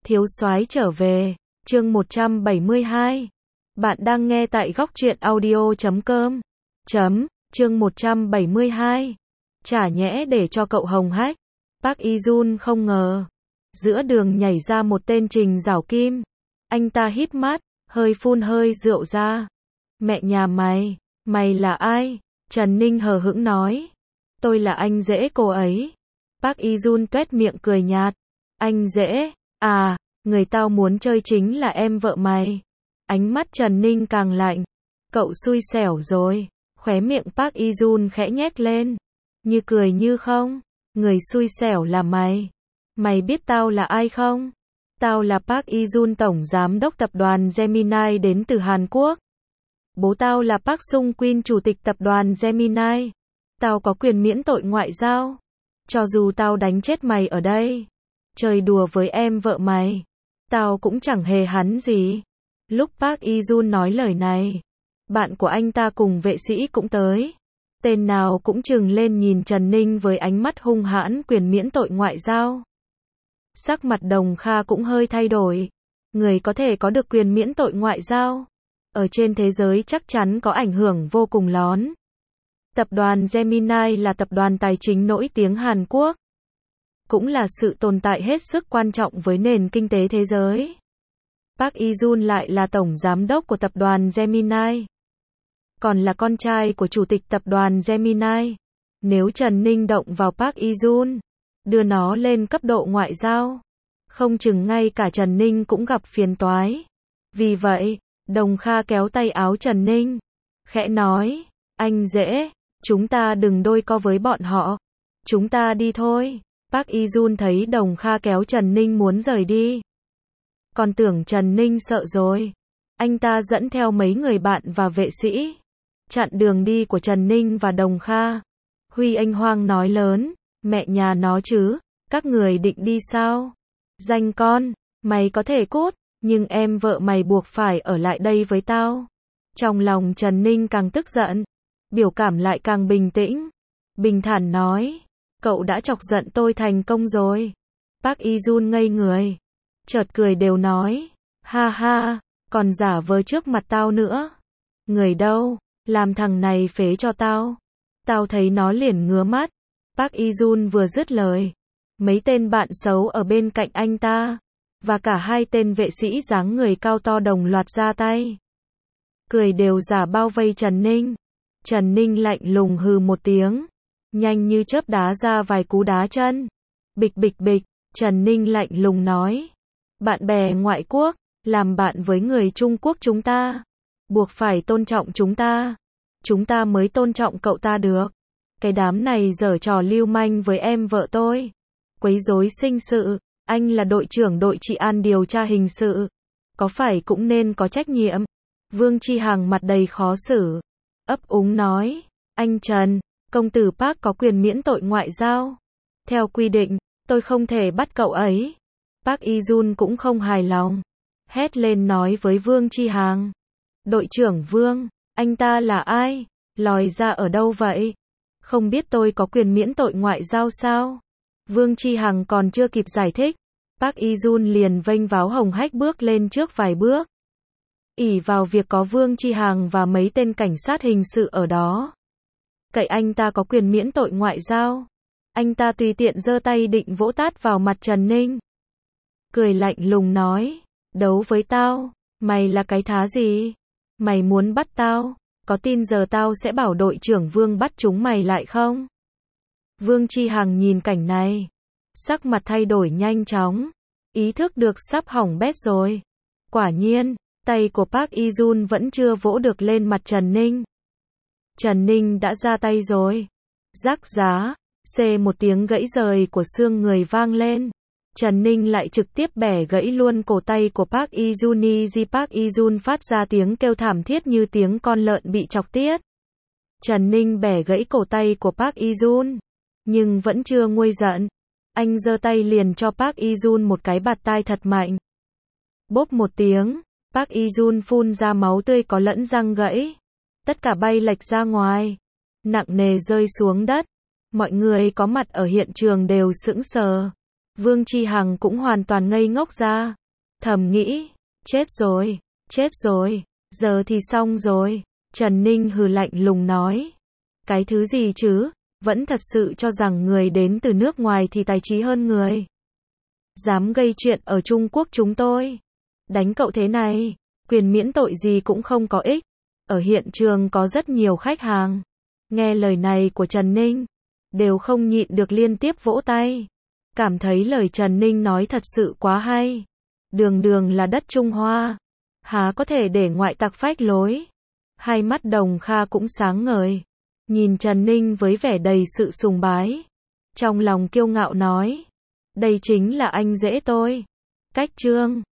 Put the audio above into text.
Thiếu soái trở về, chương 172. Bạn đang nghe tại góc truyện audio.com. Chương 172. Chả nhẽ để cho cậu hồng hách. Park Ji-jun không ngờ. Giữa đường nhảy ra một tên Trình Giảo Kim. Anh ta híp mắt, hơi phun hơi rượu ra. Mẹ nhà mày, mày là ai? Trần Ninh hờ hững nói. Tôi là anh rể cô ấy. Park Ji-jun tuét miệng cười nhạt. Anh rể, à, người tao muốn chơi chính là em vợ mày. Ánh mắt Trần Ninh càng lạnh. Cậu xui xẻo rồi. Khóe miệng Park Ji-jun khẽ nhếch lên. Như cười như không. Người xui xẻo là mày. Mày biết tao là ai không? Tao là Park Ji-jun, tổng giám đốc tập đoàn Gemini đến từ Hàn Quốc. Bố tao là Park Sung-Quin, chủ tịch tập đoàn Gemini. Tao có quyền miễn tội ngoại giao. Cho dù tao đánh chết mày ở đây, chơi đùa với em vợ mày, tao cũng chẳng hề hắn gì. Lúc Park Ji-jun nói lời này, bạn của anh ta cùng vệ sĩ cũng tới. Tên nào cũng trừng lên nhìn Trần Ninh với ánh mắt hung hãn. Quyền miễn tội ngoại giao. Sắc mặt Đồng Kha cũng hơi thay đổi. Người có thể có được quyền miễn tội ngoại giao ở trên thế giới chắc chắn có ảnh hưởng vô cùng lớn. Tập đoàn Gemini là tập đoàn tài chính nổi tiếng Hàn Quốc, cũng là sự tồn tại hết sức quan trọng với nền kinh tế thế giới. Park Ji-jun lại là tổng giám đốc của tập đoàn Gemini, còn là con trai của chủ tịch tập đoàn Gemini. Nếu Trần Ninh động vào Park Ji-jun, đưa nó lên cấp độ ngoại giao, không chừng ngay cả Trần Ninh cũng gặp phiền toái. Vì vậy, Đồng Kha kéo tay áo Trần Ninh, khẽ nói, anh rể, chúng ta đừng đôi co với bọn họ. Chúng ta đi thôi. Park Ji-jun thấy Đồng Kha kéo Trần Ninh muốn rời đi, còn tưởng Trần Ninh sợ rồi. Anh ta dẫn theo mấy người bạn và vệ sĩ, chặn đường đi của Trần Ninh và Đồng Kha. Huy Anh Hoang nói lớn, mẹ nhà nó chứ, các người định đi sao? Danh con, mày có thể cút, nhưng em vợ mày buộc phải ở lại đây với tao. Trong lòng Trần Ninh càng tức giận, biểu cảm lại càng bình tĩnh. Bình thản nói, cậu đã chọc giận tôi thành công rồi. Park Ji-jun ngây người, chợt cười đều nói, ha ha, còn giả vờ trước mặt tao nữa. Người đâu, làm thằng này phế cho tao. Tao thấy nó liền ngứa mắt. Park Ji-jun vừa dứt lời, mấy tên bạn xấu ở bên cạnh anh ta, và cả hai tên vệ sĩ dáng người cao to đồng loạt ra tay. Cười đều giả bao vây Trần Ninh. Trần Ninh lạnh lùng hừ một tiếng, nhanh như chớp đá ra vài cú đá chân. Bịch bịch bịch, Trần Ninh lạnh lùng nói, bạn bè ngoại quốc, làm bạn với người Trung Quốc chúng ta, buộc phải tôn trọng chúng ta mới tôn trọng cậu ta được. Cái đám này giở trò lưu manh với em vợ tôi, quấy rối sinh sự. Anh là đội trưởng đội trị an điều tra hình sự, có phải cũng nên có trách nhiệm. Vương Chi Hằng mặt đầy khó xử, ấp úng nói, anh Trần, công tử Park có quyền miễn tội ngoại giao. Theo quy định, tôi không thể bắt cậu ấy. Park Ji-jun cũng không hài lòng, hét lên nói với Vương Chi Hằng, đội trưởng Vương, anh ta là ai? Lòi ra ở đâu vậy? Không biết tôi có quyền miễn tội ngoại giao sao? Vương Chi Hằng còn chưa kịp giải thích, Park Ji-jun liền vênh váo hồng hách bước lên trước vài bước. Ỷ vào việc có Vương Chi Hằng và mấy tên cảnh sát hình sự ở đó, cậy anh ta có quyền miễn tội ngoại giao, anh ta tùy tiện giơ tay định vỗ tát vào mặt Trần Ninh. Cười lạnh lùng nói, đấu với tao, mày là cái thá gì? Mày muốn bắt tao, có tin giờ tao sẽ bảo đội trưởng Vương bắt chúng mày lại không? Vương Chi Hằng nhìn cảnh này, sắc mặt thay đổi nhanh chóng, ý thức được sắp hỏng bét rồi. Quả nhiên, tay của Park Ji-jun vẫn chưa vỗ được lên mặt Trần Ninh. Trần Ninh đã ra tay rồi. Rắc giá, xê một tiếng gãy rời của xương người vang lên. Trần Ninh lại trực tiếp bẻ gãy luôn cổ tay của Park Ji-jun. Park Ji-jun phát ra tiếng kêu thảm thiết như tiếng con lợn bị chọc tiết. Trần Ninh bẻ gãy cổ tay của Park Ji-jun, nhưng vẫn chưa nguôi giận. Anh giơ tay liền cho Park Ji-jun một cái bạt tai thật mạnh. Bốp một tiếng, Park Ji-jun phun ra máu tươi có lẫn răng gãy. Tất cả bay lệch ra ngoài, nặng nề rơi xuống đất. Mọi người có mặt ở hiện trường đều sững sờ. Vương Chi Hằng cũng hoàn toàn ngây ngốc ra. Thầm nghĩ, chết rồi, giờ thì xong rồi. Trần Ninh hừ lạnh lùng nói. Cái thứ gì chứ, vẫn thật sự cho rằng người đến từ nước ngoài thì tài trí hơn người. Dám gây chuyện ở Trung Quốc chúng tôi. Đánh cậu thế này, quyền miễn tội gì cũng không có ích. Ở hiện trường có rất nhiều khách hàng. Nghe lời này của Trần Ninh, đều không nhịn được liên tiếp vỗ tay. Cảm thấy lời Trần Ninh nói thật sự quá hay. Đường đường là đất Trung Hoa, há có thể để ngoại tặc phách lối. Hai mắt Đồng Kha cũng sáng ngời, nhìn Trần Ninh với vẻ đầy sự sùng bái. Trong lòng kiêu ngạo nói, đây chính là anh rể tôi. Cách Trương